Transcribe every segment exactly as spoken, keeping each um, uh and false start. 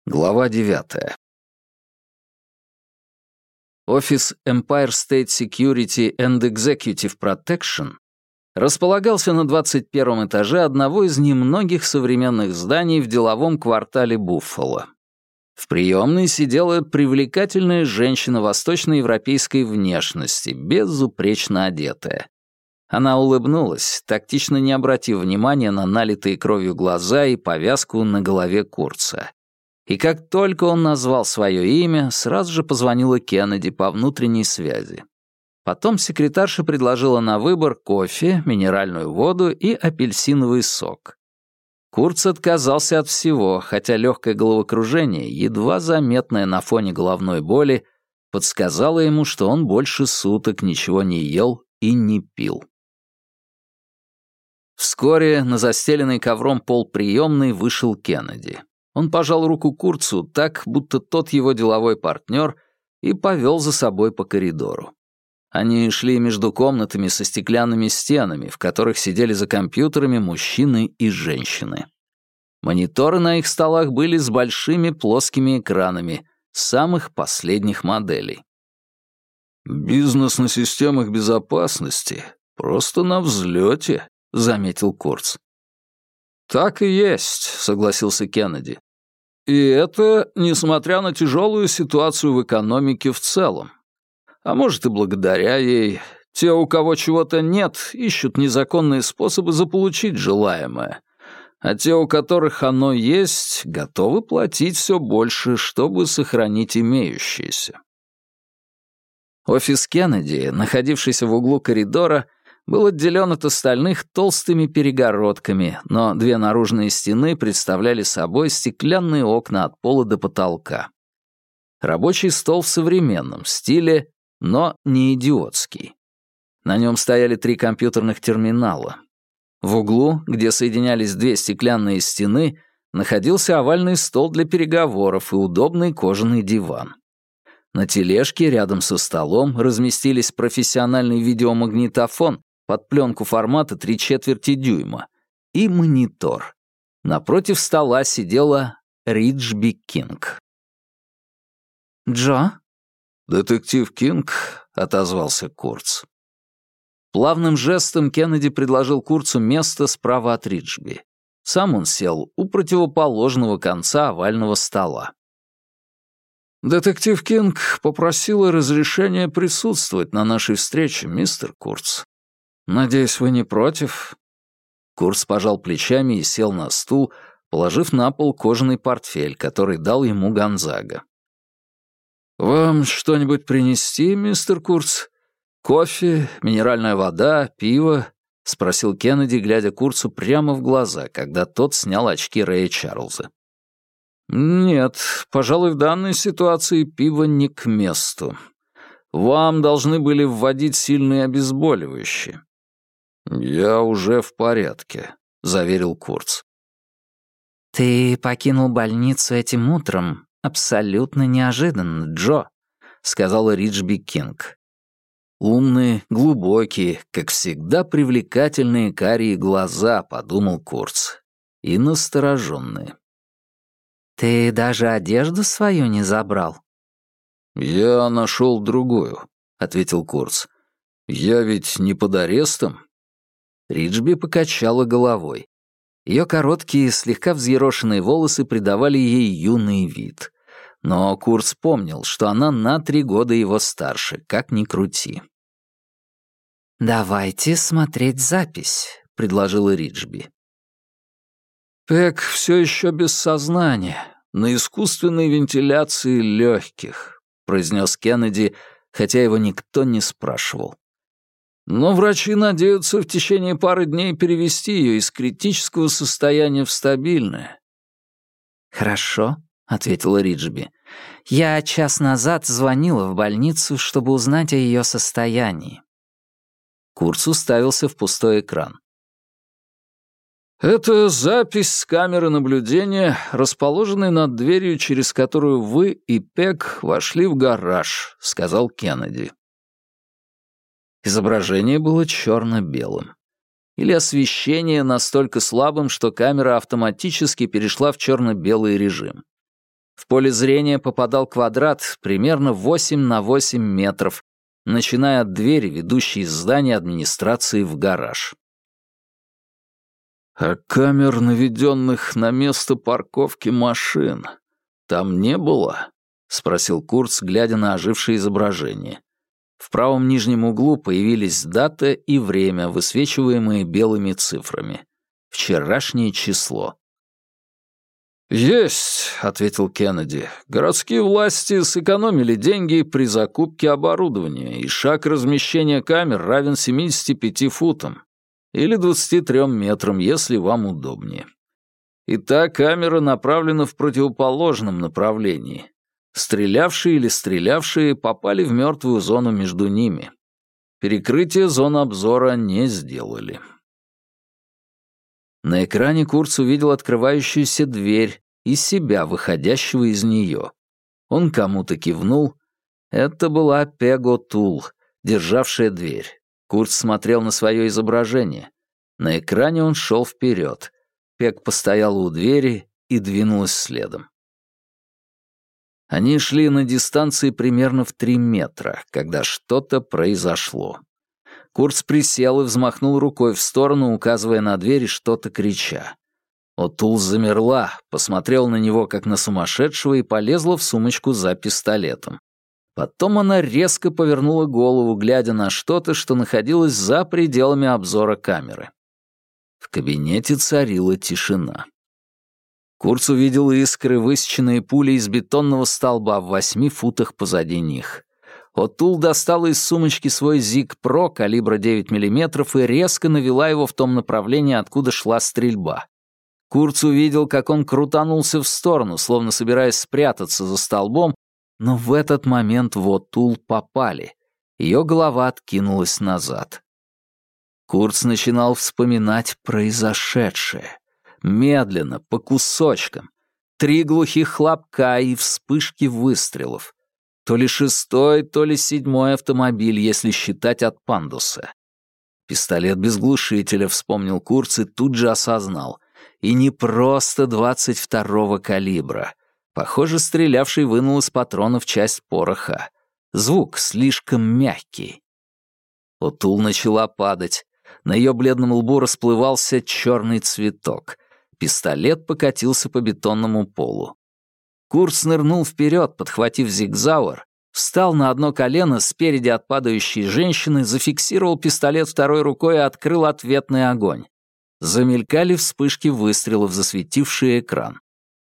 Глава девятая. Офис Empire State Security and Executive Protection располагался на двадцать первом этаже одного из немногих современных зданий в деловом квартале Буффало. В приемной сидела привлекательная женщина восточноевропейской внешности, безупречно одетая. Она улыбнулась, тактично не обратив внимания на налитые кровью глаза и повязку на голове Курца. И как только он назвал свое имя, сразу же позвонила Кеннеди по внутренней связи. Потом секретарша предложила на выбор кофе, минеральную воду и апельсиновый сок. Курц отказался от всего, хотя легкое головокружение, едва заметное на фоне головной боли, подсказало ему, что он больше суток ничего не ел и не пил. Вскоре на застеленный ковром пол приемной вышел Кеннеди. Он пожал руку Курцу так, будто тот его деловой партнер, и повел за собой по коридору. Они шли между комнатами со стеклянными стенами, в которых сидели за компьютерами мужчины и женщины. Мониторы на их столах были с большими плоскими экранами, самых последних моделей. «Бизнес на системах безопасности просто на взлете», — заметил Курц. «Так и есть», — согласился Кеннеди. «И это несмотря на тяжелую ситуацию в экономике в целом. А может, и благодаря ей. Те, у кого чего-то нет, ищут незаконные способы заполучить желаемое. А те, у которых оно есть, готовы платить все больше, чтобы сохранить имеющееся». Офис Кеннеди, находившийся в углу коридора, был отделен от остальных толстыми перегородками, но две наружные стены представляли собой стеклянные окна от пола до потолка. Рабочий стол в современном стиле, но не идиотский. На нем стояли три компьютерных терминала. В углу, где соединялись две стеклянные стены, находился овальный стол для переговоров и удобный кожаный диван. На тележке рядом со столом разместились профессиональный видеомагнитофон под пленку формата три четверти дюйма и монитор. Напротив стола сидела Риджби Кинг. «Джо?» «Детектив Кинг», — отозвался Курц. Плавным жестом Кеннеди предложил Курцу место справа от Риджби. Сам он сел у противоположного конца овального стола. «Детектив Кинг попросила разрешения присутствовать на нашей встрече, мистер Курц. Надеюсь, вы не против?» Курц пожал плечами и сел на стул, положив на пол кожаный портфель, который дал ему Гонзага. «Вам что-нибудь принести, мистер Курц? Кофе, минеральная вода, пиво?» — спросил Кеннеди, глядя Курцу прямо в глаза, когда тот снял очки Рэя Чарльза. «Нет, пожалуй, в данной ситуации пиво не к месту. Вам должны были вводить сильные обезболивающие». «Я уже в порядке», — заверил Курц. «Ты покинул больницу этим утром абсолютно неожиданно, Джо», — сказала Риджби Кинг. «Умные, глубокие, как всегда привлекательные карие глаза», — подумал Курц, — «и настороженные». «Ты даже одежду свою не забрал?» «Я нашел другую», — ответил Курц. «Я ведь не под арестом». Риджби покачала головой. Ее короткие, слегка взъерошенные волосы придавали ей юный вид. Но Курц помнил, что она на три года его старше, как ни крути. «Давайте смотреть запись», — предложила Риджби. «Пэк все еще без сознания, на искусственной вентиляции легких», — произнес Кеннеди, хотя его никто не спрашивал. «Но врачи надеются в течение пары дней перевести ее из критического состояния в стабильное». «Хорошо», — ответила Риджби. «Я час назад звонила в больницу, чтобы узнать о ее состоянии». Курц уставился в пустой экран. «Это запись с камеры наблюдения, расположенной над дверью, через которую вы и Пек вошли в гараж», — сказал Кеннеди. Изображение было черно-белым. Или освещение настолько слабым, что камера автоматически перешла в черно-белый режим. В поле зрения попадал квадрат примерно восемь на восемь метров, начиная от двери, ведущей из здания администрации в гараж. «А камер, наведенных на место парковки машин, там не было?» — спросил Курц, глядя на ожившее изображение. В правом нижнем углу появились дата и время, высвечиваемые белыми цифрами. Вчерашнее число. «Есть», — ответил Кеннеди. «Городские власти сэкономили деньги при закупке оборудования, и шаг размещения камер равен семидесяти пяти футам. Или двадцати трём метрам, если вам удобнее. И та камера направлена в противоположном направлении. Стрелявшие или стрелявшие попали в мертвую зону между ними. Перекрытие зон обзора не сделали». На экране Курц увидел открывающуюся дверь и себя, выходящего из нее. Он кому-то кивнул. Это была Пего Тул, державшая дверь. Курц смотрел на свое изображение. На экране он шел вперед. Пег постояла у двери и двинулась следом. Они шли на дистанции примерно в три метра, когда что-то произошло. Курц присел и взмахнул рукой в сторону, указывая на дверь и что-то крича. Отул замерла, посмотрела на него как на сумасшедшего и полезла в сумочку за пистолетом. Потом она резко повернула голову, глядя на что-то, что находилось за пределами обзора камеры. В кабинете царила тишина. Курц увидел искры, высеченные пулей из бетонного столба в восьми футах позади них. Отул достала из сумочки свой Зиг Про калибра девять миллиметров и резко навела его в том направлении, откуда шла стрельба. Курц увидел, как он крутанулся в сторону, словно собираясь спрятаться за столбом, но в этот момент в Отул попали. Ее голова откинулась назад. Курц начинал вспоминать произошедшее. Медленно, по кусочкам. Три глухих хлопка и вспышки выстрелов. То ли шестой, то ли седьмой автомобиль, если считать от пандуса. Пистолет без глушителя, вспомнил Курц и тут же осознал. И не просто двадцать второго калибра. Похоже, стрелявший вынул из патронов часть пороха. Звук слишком мягкий. Отул начала падать. На ее бледном лбу расплывался черный цветок. Пистолет покатился по бетонному полу. Курц нырнул вперед, подхватив зигзауэр, встал на одно колено спереди от падающей женщины, зафиксировал пистолет второй рукой и открыл ответный огонь. Замелькали вспышки выстрелов, засветившие экран.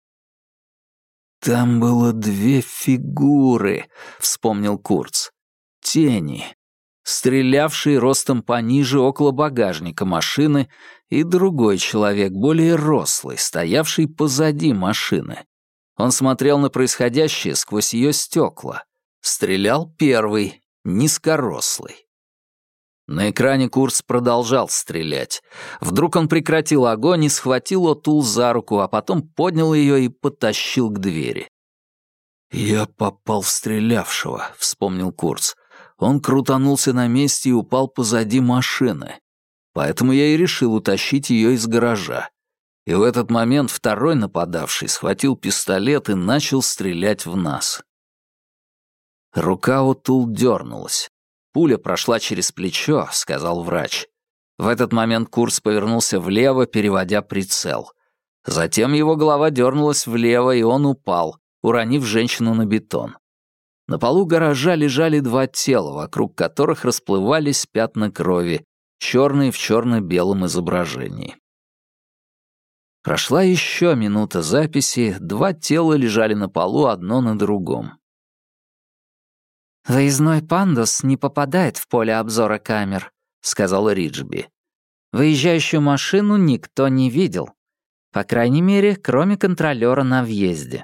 «Там было две фигуры», — вспомнил Курц. «Тени. Стрелявший ростом пониже около багажника машины и другой человек, более рослый, стоявший позади машины. Он смотрел на происходящее сквозь ее стекла. Стрелял первый, низкорослый. На экране Курц продолжал стрелять. Вдруг он прекратил огонь и схватил Отул за руку, а потом поднял ее и потащил к двери. «Я попал в стрелявшего», — вспомнил Курц. Он крутанулся на месте и упал позади машины. Поэтому я и решил утащить ее из гаража. И в этот момент второй нападавший схватил пистолет и начал стрелять в нас. Рука Отул дернулась. «Пуля прошла через плечо», — сказал врач. В этот момент Курц повернулся влево, переводя прицел. Затем его голова дернулась влево, и он упал, уронив женщину на бетон. На полу гаража лежали два тела, вокруг которых расплывались пятна крови, черные в черно-белом изображении. Прошла еще минута записи, два тела лежали на полу одно на другом. «Выездной пандус не попадает в поле обзора камер», — сказал Риджби. «Выезжающую машину никто не видел. По крайней мере, кроме контролера на въезде».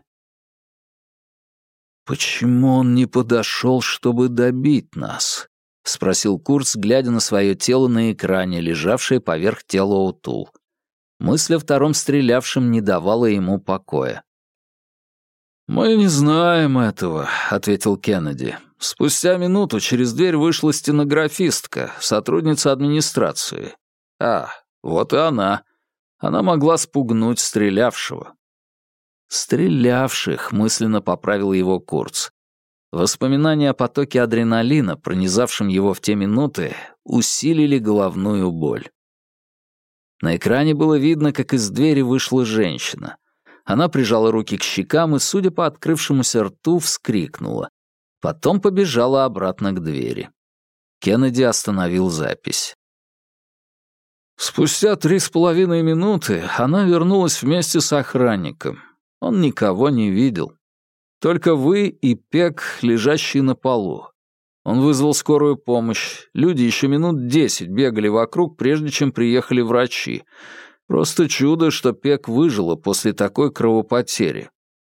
«Почему он не подошел, чтобы добить нас?» — спросил Курц, глядя на свое тело на экране, лежавшее поверх тела Отул. Мысль о втором стрелявшем не давала ему покоя. «Мы не знаем этого», — ответил Кеннеди. «Спустя минуту через дверь вышла стенографистка, сотрудница администрации. А, вот и она. Она могла спугнуть стрелявшего». «Стрелявших», — мысленно поправил его Курц. Воспоминания о потоке адреналина, пронизавшем его в те минуты, усилили головную боль. На экране было видно, как из двери вышла женщина. Она прижала руки к щекам и, судя по открывшемуся рту, вскрикнула. Потом побежала обратно к двери. Кеннеди остановил запись. Спустя три с половиной минуты она вернулась вместе с охранником. Он никого не видел. Только вы и Пек, лежащие на полу. Он вызвал скорую помощь. Люди еще минут десять бегали вокруг, прежде чем приехали врачи. Просто чудо, что Пек выжила после такой кровопотери.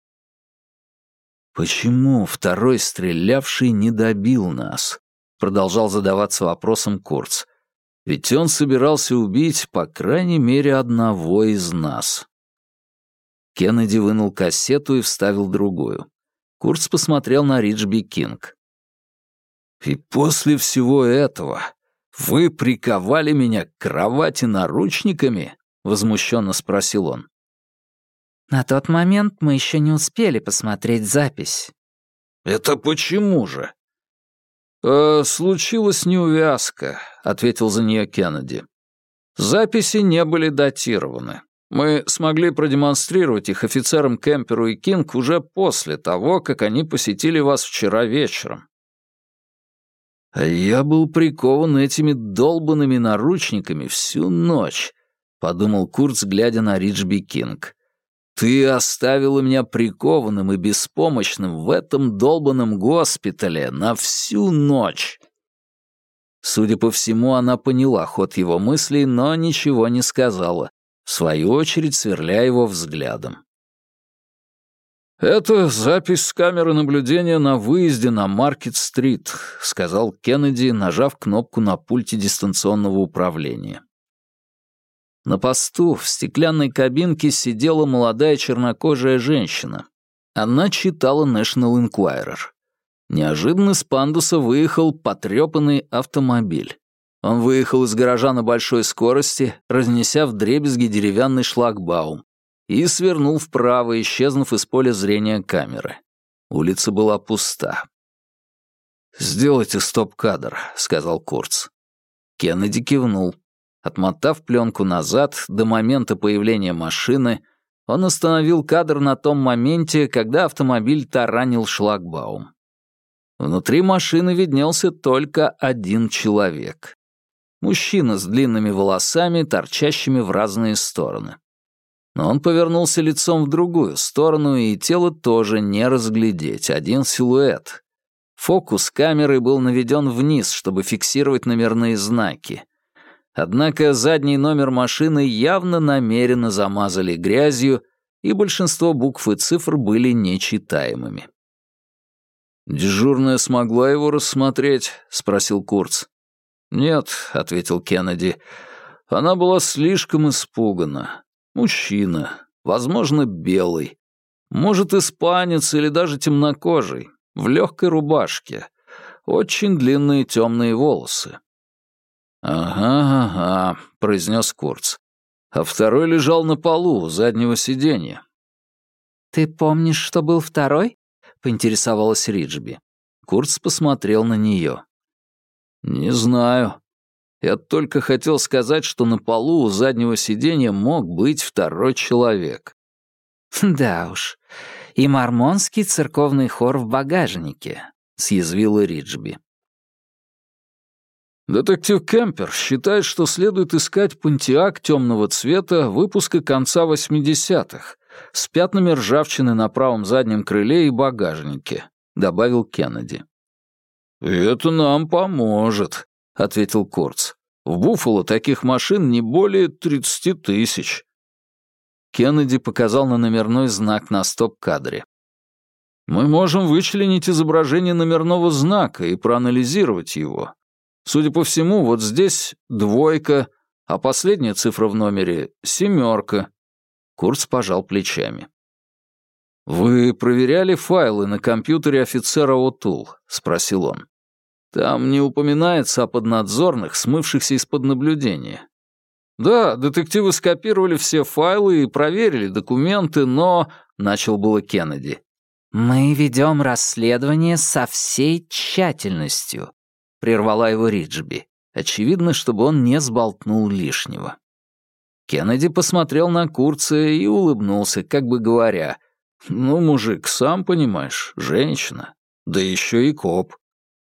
«Почему второй стрелявший не добил нас?» — продолжал задаваться вопросом Курц. «Ведь он собирался убить, по крайней мере, одного из нас». Кеннеди вынул кассету и вставил другую. Курц посмотрел на Риджби Кинг. «И после всего этого вы приковали меня к кровати наручниками?» — возмущенно спросил он. На тот момент мы еще не успели посмотреть запись. «Это почему же?» «Э, «Случилась неувязка», — ответил за нее Кеннеди. «Записи не были датированы. Мы смогли продемонстрировать их офицерам Кемперу и Кинг уже после того, как они посетили вас вчера вечером». «А я был прикован этими долбанными наручниками всю ночь», — подумал Курц, глядя на Риджби Кинг. «Ты оставила меня прикованным и беспомощным в этом долбанном госпитале на всю ночь». Судя по всему, она поняла ход его мыслей, но ничего не сказала, в свою очередь сверляя его взглядом. «Это запись с камеры наблюдения на выезде на Маркет-стрит», — сказал Кеннеди, нажав кнопку на пульте дистанционного управления. На посту в стеклянной кабинке сидела молодая чернокожая женщина. Она читала National Enquirer. Неожиданно с пандуса выехал потрепанный автомобиль. Он выехал из гаража на большой скорости, разнеся вдребезги деревянный шлагбаум, и свернул вправо, исчезнув из поля зрения камеры. Улица была пуста. «Сделайте стоп-кадр», — сказал Курц. Кеннеди кивнул. Отмотав пленку назад, до момента появления машины, он остановил кадр на том моменте, когда автомобиль таранил шлагбаум. Внутри машины виднелся только один человек. Мужчина с длинными волосами, торчащими в разные стороны. Но он повернулся лицом в другую сторону, и тело тоже не разглядеть, один силуэт. Фокус камеры был наведен вниз, чтобы фиксировать номерные знаки. Однако задний номер машины явно намеренно замазали грязью, и большинство букв и цифр были нечитаемыми. «Дежурная смогла его рассмотреть?» — спросил Курц. «Нет», — ответил Кеннеди. «Она была слишком испугана. Мужчина, возможно, белый. Может, испанец или даже темнокожий, в легкой рубашке. Очень длинные темные волосы». «Ага, ага», — произнес Курц. «А второй лежал на полу у заднего сиденья». «Ты помнишь, что был второй?» — поинтересовалась Риджби. Курц посмотрел на нее. «Не знаю. Я только хотел сказать, что на полу у заднего сиденья мог быть второй человек». «Да уж. И мормонский церковный хор в багажнике», — съязвила Риджби. Детектив Кемпер считает, что следует искать понтиак темного цвета выпуска конца восьмидесятых с пятнами ржавчины на правом заднем крыле и багажнике, добавил Кеннеди. «Это нам поможет», — ответил Курц. «В Буффало таких машин не более тридцати тысяч». Кеннеди показал на номерной знак на стоп-кадре. «Мы можем вычленить изображение номерного знака и проанализировать его. Судя по всему, вот здесь двойка, а последняя цифра в номере — семерка». Курц пожал плечами. «Вы проверяли файлы на компьютере офицера О'Тул?» — спросил он. «Там не упоминается о поднадзорных, смывшихся из-под наблюдения». «Да, детективы скопировали все файлы и проверили документы, но...» — начал было Кеннеди. «Мы ведем расследование со всей тщательностью», — прервала его Риджби. Очевидно, чтобы он не сболтнул лишнего. Кеннеди посмотрел на Курца и улыбнулся, как бы говоря, «Ну, мужик, сам понимаешь, женщина, да еще и коп».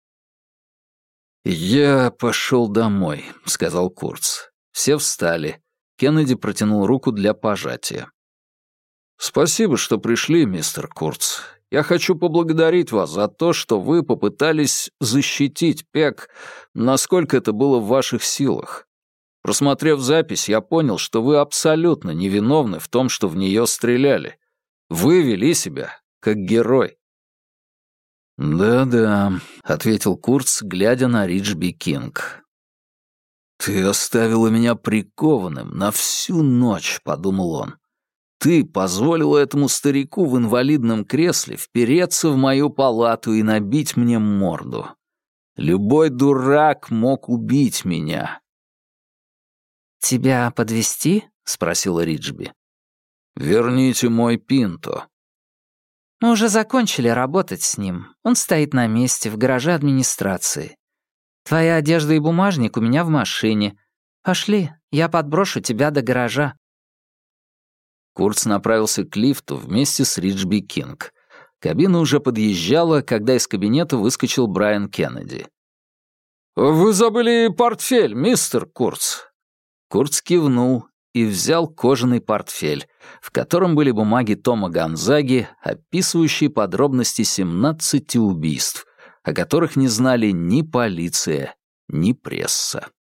«Я пошел домой», — сказал Курц. Все встали. Кеннеди протянул руку для пожатия. «Спасибо, что пришли, мистер Курц. Я хочу поблагодарить вас за то, что вы попытались защитить Пек, насколько это было в ваших силах. Просмотрев запись, я понял, что вы абсолютно невиновны в том, что в нее стреляли. Вы вели себя как герой». «Да-да», — ответил Курц, глядя на Риджби Кинг. «Ты оставила меня прикованным на всю ночь», — подумал он. «Ты позволила этому старику в инвалидном кресле впереться в мою палату и набить мне морду. Любой дурак мог убить меня». «Тебя подвезти?» — спросила Риджби. «Верните мой Пинто». «Мы уже закончили работать с ним. Он стоит на месте в гараже администрации. Твоя одежда и бумажник у меня в машине. Пошли, я подброшу тебя до гаража». Курц направился к лифту вместе с Риджби Кинг. Кабина уже подъезжала, когда из кабинета выскочил Брайан Кеннеди. «Вы забыли портфель, мистер Курц». Курц кивнул и взял кожаный портфель, в котором были бумаги Тома Гонзаги, описывающие подробности семнадцати убийств, о которых не знали ни полиция, ни пресса.